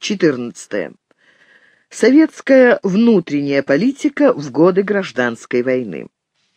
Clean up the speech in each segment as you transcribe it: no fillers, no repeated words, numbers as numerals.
14. Советская внутренняя политика в годы Гражданской войны.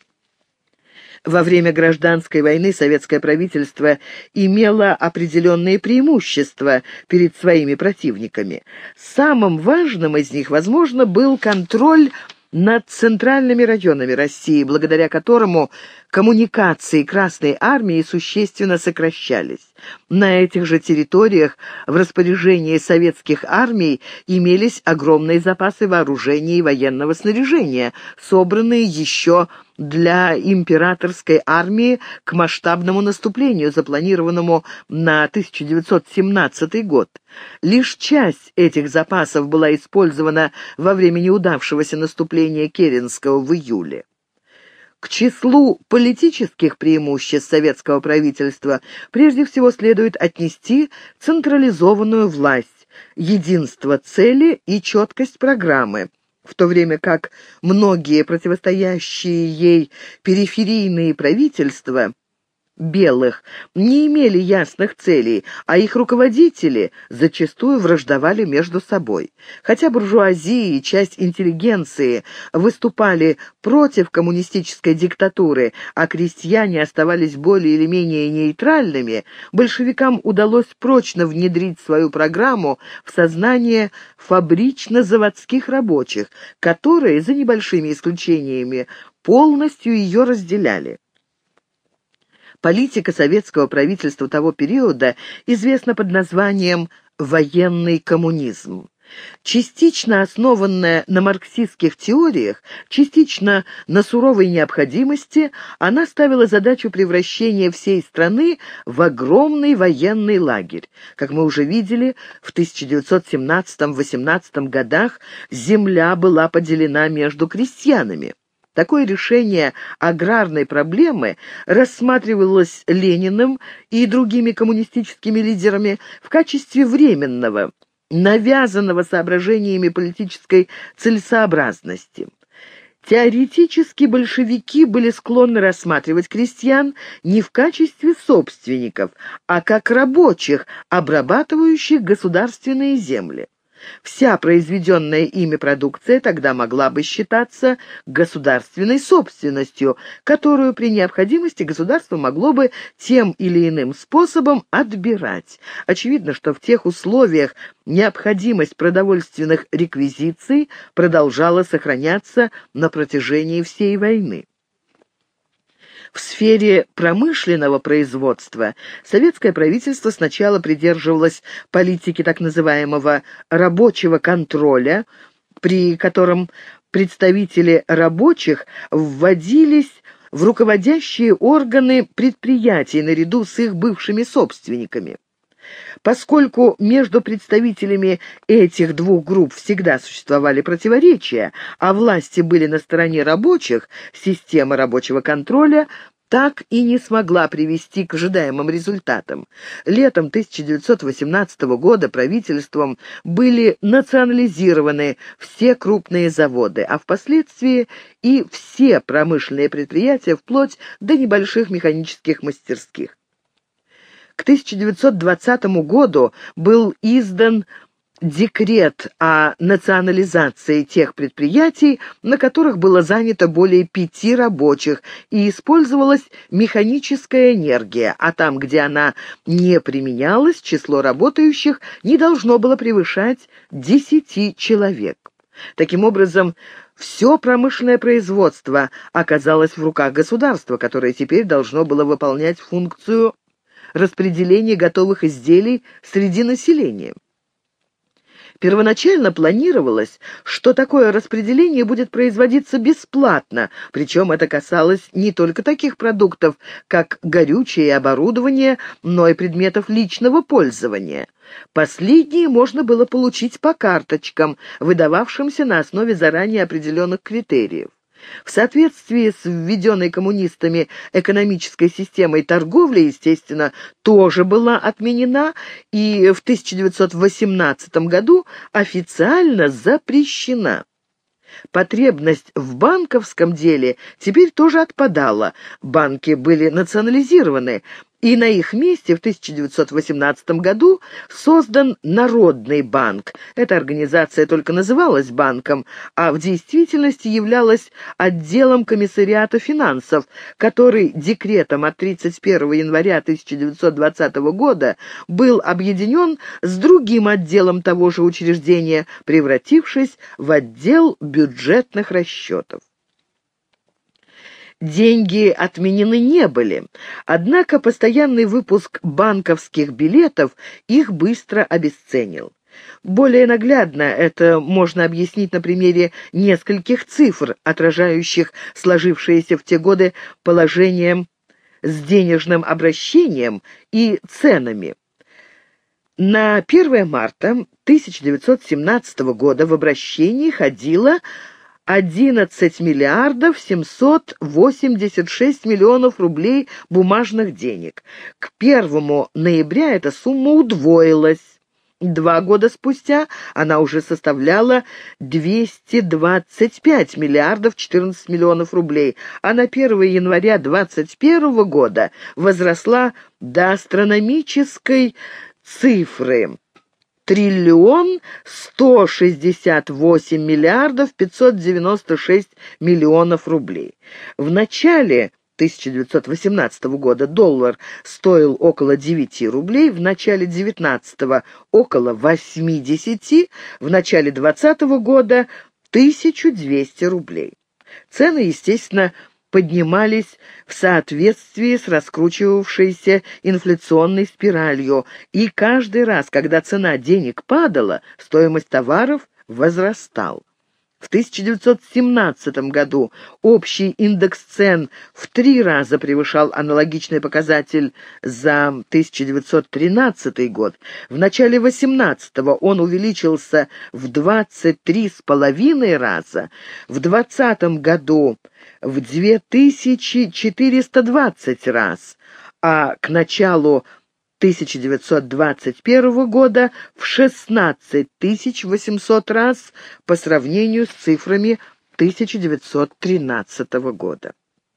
Во время Гражданской войны советское правительство имело определенные преимущества перед своими противниками. Самым важным из них, возможно, был контроль над центральными районами России, благодаря которому коммуникации Красной армии существенно сокращались. На этих же территориях в распоряжении советских армий имелись огромные запасы вооружения и военного снаряжения, собранные еще для императорской армии к масштабному наступлению, запланированному на 1917 год. Лишь часть этих запасов была использована во время неудавшегося наступления Керенского в июле. К числу политических преимуществ советского правительства прежде всего следует отнести централизованную власть, единство цели и четкость программы, в то время как многие противостоящие ей периферийные правительства белых не имели ясных целей, а их руководители зачастую враждовали между собой. Хотя буржуазия и часть интеллигенции выступали против коммунистической диктатуры, а крестьяне оставались более или менее нейтральными, большевикам удалось прочно внедрить свою программу в сознание фабрично-заводских рабочих, которые, за небольшими исключениями, полностью ее разделяли. Политика советского правительства того периода известна под названием «военный коммунизм». Частично основанная на марксистских теориях, частично на суровой необходимости, она ставила задачу превращения всей страны в огромный военный лагерь. Как мы уже видели, в 1917-18 годах земля была поделена между крестьянами. Такое решение аграрной проблемы рассматривалось Лениным и другими коммунистическими лидерами в качестве временного, навязанного соображениями политической целесообразности. Теоретически большевики были склонны рассматривать крестьян не в качестве собственников, а как рабочих, обрабатывающих государственные земли. Вся произведенная ими продукция тогда могла бы считаться государственной собственностью, которую при необходимости государство могло бы тем или иным способом отбирать. Очевидно, что в тех условиях необходимость продовольственных реквизиций продолжала сохраняться на протяжении всей войны. В сфере промышленного производства советское правительство сначала придерживалось политики так называемого рабочего контроля, при котором представители рабочих вводились в руководящие органы предприятий наряду с их бывшими собственниками. Поскольку между представителями этих двух групп всегда существовали противоречия, а власти были на стороне рабочих, система рабочего контроля так и не смогла привести к ожидаемым результатам. Летом 1918 года правительством были национализированы все крупные заводы, а впоследствии и все промышленные предприятия вплоть до небольших механических мастерских. К 1920 году был издан декрет о национализации тех предприятий, на которых было занято более 5 рабочих, и использовалась механическая энергия, а там, где она не применялась, число работающих не должно было превышать 10 человек. Таким образом, все промышленное производство оказалось в руках государства, которое теперь должно было выполнять функцию распределения готовых изделий среди населения. Первоначально планировалось, что такое распределение будет производиться бесплатно, причем это касалось не только таких продуктов, как горючее и оборудование, но и предметов личного пользования. Последние можно было получить по карточкам, выдававшимся на основе заранее определенных критериев. В соответствии с введенной коммунистами экономической системой торговля, естественно, тоже была отменена и в 1918 году официально запрещена. Потребность в банковском деле теперь тоже отпадала. Банки были национализированы, и на их месте в 1918 году создан Народный банк. Эта организация только называлась банком, а в действительности являлась отделом комиссариата финансов, который декретом от 31 января 1920 года был объединен с другим отделом того же учреждения, превратившись в отдел бюджетных расчетов. Деньги отменены не были, однако постоянный выпуск банковских билетов их быстро обесценил. Более наглядно это можно объяснить на примере нескольких цифр, отражающих сложившееся в те годы положение с денежным обращением и ценами. На 1 марта 1917 года в обращении ходило 11 миллиардов 786 миллионов рублей бумажных денег. К 1 ноября эта сумма удвоилась. 2 года спустя она уже составляла 225 миллиардов 14 миллионов рублей, а на 1 января 2021 года возросла до астрономической цифры — 1 168 миллиардов 596 миллионов рублей. В начале 1918 года доллар стоил около 9 рублей, в начале 19-го около 80, в начале 20-го года 1200 рублей. Цены, естественно, поднимались в соответствии с раскручивавшейся инфляционной спиралью, и каждый раз, когда цена денег падала, стоимость товаров возрастала. В 1917 году общий индекс цен в 3 раза превышал аналогичный показатель за 1913 год. В начале 18-го он увеличился в 23,5 раза, в 20 году в 2420 раз, а к началу 1921 года в 16 800 раз по сравнению с цифрами 1913 года.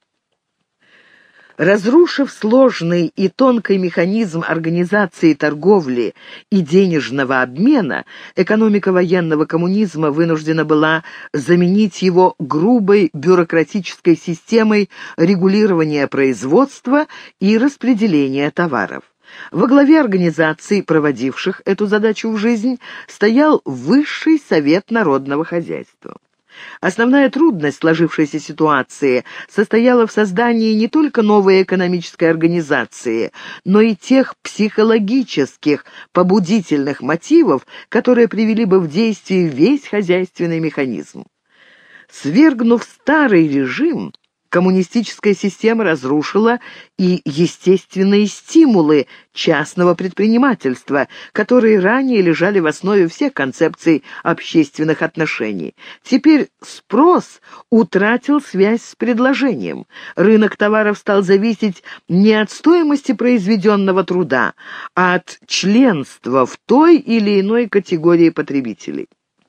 Разрушив сложный и тонкий механизм организации торговли и денежного обмена, экономика военного коммунизма вынуждена была заменить его грубой бюрократической системой регулирования производства и распределения товаров. Во главе организаций, проводивших эту задачу в жизнь, стоял Высший совет народного хозяйства. Основная трудность сложившейся ситуации состояла в создании не только новой экономической организации, но и тех психологических, побудительных мотивов, которые привели бы в действие весь хозяйственный механизм. Свергнув старый режим, коммунистическая система разрушила и естественные стимулы частного предпринимательства, которые ранее лежали в основе всех концепций общественных отношений. Теперь спрос утратил связь с предложением. Рынок товаров стал зависеть не от стоимости произведенного труда, а от членства в той или иной категории потребителей.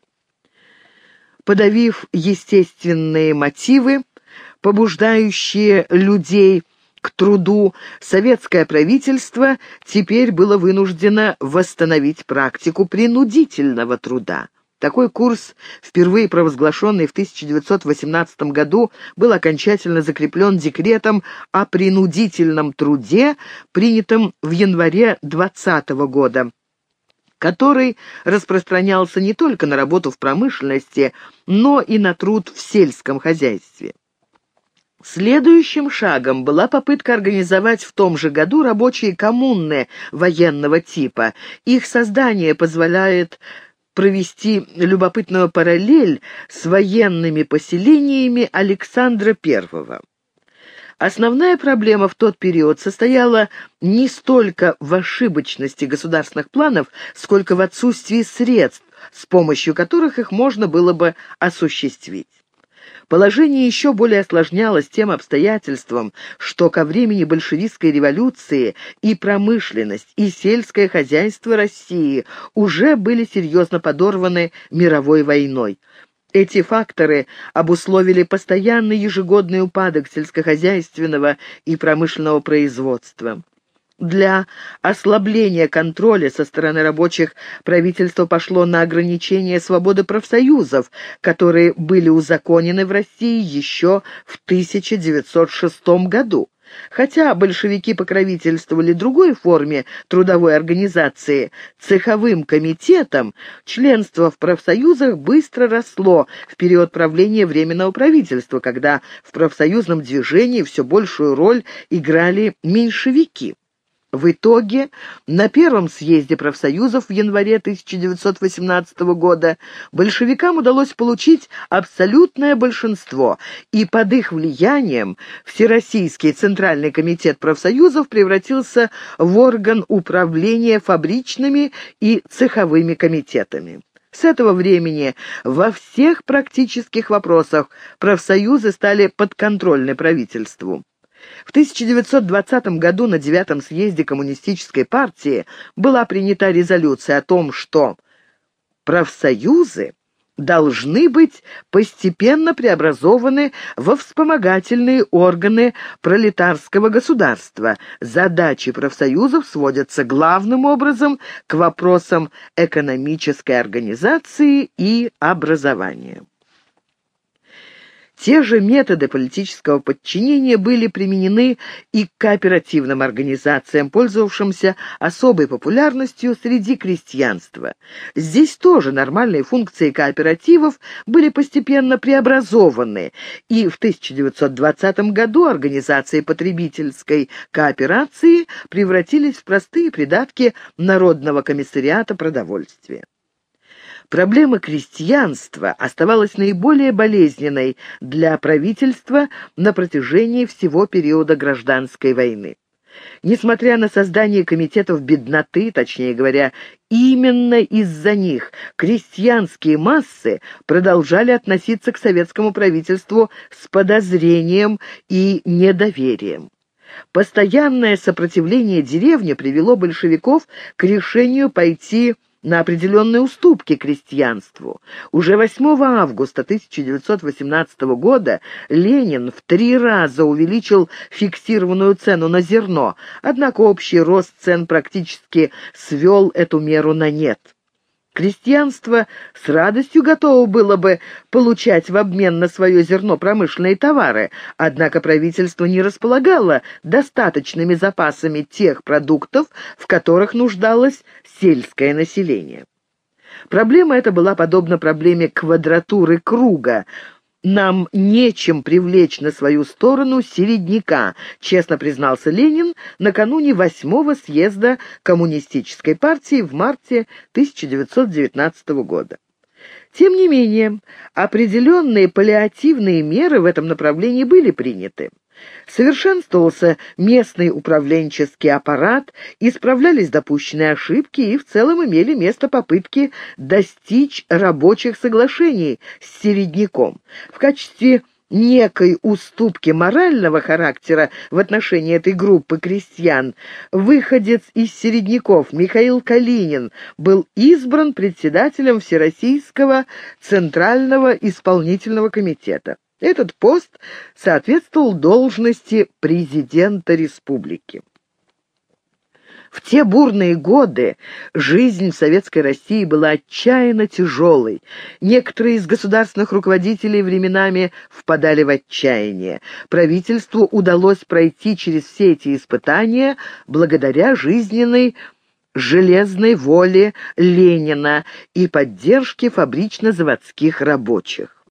Подавив естественные мотивы, побуждающие людей к труду, советское правительство теперь было вынуждено восстановить практику принудительного труда. Такой курс, впервые провозглашенный в 1918 году, был окончательно закреплен декретом о принудительном труде, принятым в январе 2020 года, который распространялся не только на работу в промышленности, но и на труд в сельском хозяйстве. Следующим шагом была попытка организовать в том же году рабочие коммуны военного типа. Их создание позволяет провести любопытную параллель с военными поселениями Александра I. Основная проблема в тот период состояла не столько в ошибочности государственных планов, сколько в отсутствии средств, с помощью которых их можно было бы осуществить. Положение еще более осложнялось тем обстоятельством, что ко времени большевистской революции и промышленность, и сельское хозяйство России уже были серьезно подорваны мировой войной. Эти факторы обусловили постоянный ежегодный упадок сельскохозяйственного и промышленного производства. Для ослабления контроля со стороны рабочих правительство пошло на ограничение свободы профсоюзов, которые были узаконены в России еще в 1906 году. Хотя большевики покровительствовали другой форме трудовой организации, цеховым комитетам, членство в профсоюзах быстро росло в период правления Временного правительства, когда в профсоюзном движении все большую роль играли меньшевики. В итоге на Первом съезде профсоюзов в январе 1918 года большевикам удалось получить абсолютное большинство, и под их влиянием Всероссийский Центральный комитет профсоюзов превратился в орган управления фабричными и цеховыми комитетами. С этого времени во всех практических вопросах профсоюзы стали подконтрольны правительству. В 1920 году на 9-м съезде Коммунистической партии была принята резолюция о том, что профсоюзы должны быть постепенно преобразованы во вспомогательные органы пролетарского государства. Задачи профсоюзов сводятся главным образом к вопросам экономической организации и образования. Те же методы политического подчинения были применены и к кооперативным организациям, пользовавшимся особой популярностью среди крестьянства. Здесь тоже нормальные функции кооперативов были постепенно преобразованы, и в 1920 году организации потребительской кооперации превратились в простые придатки Народного комиссариата продовольствия. Проблема крестьянства оставалась наиболее болезненной для правительства на протяжении всего периода Гражданской войны. Несмотря на создание комитетов бедноты, точнее говоря, именно из-за них крестьянские массы продолжали относиться к советскому правительству с подозрением и недоверием. Постоянное сопротивление деревни привело большевиков к решению пойти на определенные уступки крестьянству. Уже 8 августа 1918 года Ленин в 3 раза увеличил фиксированную цену на зерно, однако общий рост цен практически свел эту меру на нет. Крестьянство с радостью готово было бы получать в обмен на свое зерно промышленные товары, однако правительство не располагало достаточными запасами тех продуктов, в которых нуждалось сельское население. Проблема эта была подобна проблеме квадратуры круга. «Нам нечем привлечь на свою сторону середняка», честно признался Ленин накануне 8-го съезда Коммунистической партии в марте 1919 года. Тем не менее, определенные паллиативные меры в этом направлении были приняты. Совершенствовался местный управленческий аппарат, исправлялись допущенные ошибки и в целом имели место попытки достичь рабочих соглашений с середняком. В качестве некой уступки морального характера в отношении этой группы крестьян выходец из середняков Михаил Калинин был избран председателем Всероссийского Центрального исполнительного комитета. Этот пост соответствовал должности президента республики. В те бурные годы жизнь в Советской России была отчаянно тяжелой. Некоторые из государственных руководителей временами впадали в отчаяние. Правительству удалось пройти через все эти испытания благодаря жизненной железной воле Ленина и поддержке фабрично-заводских рабочих.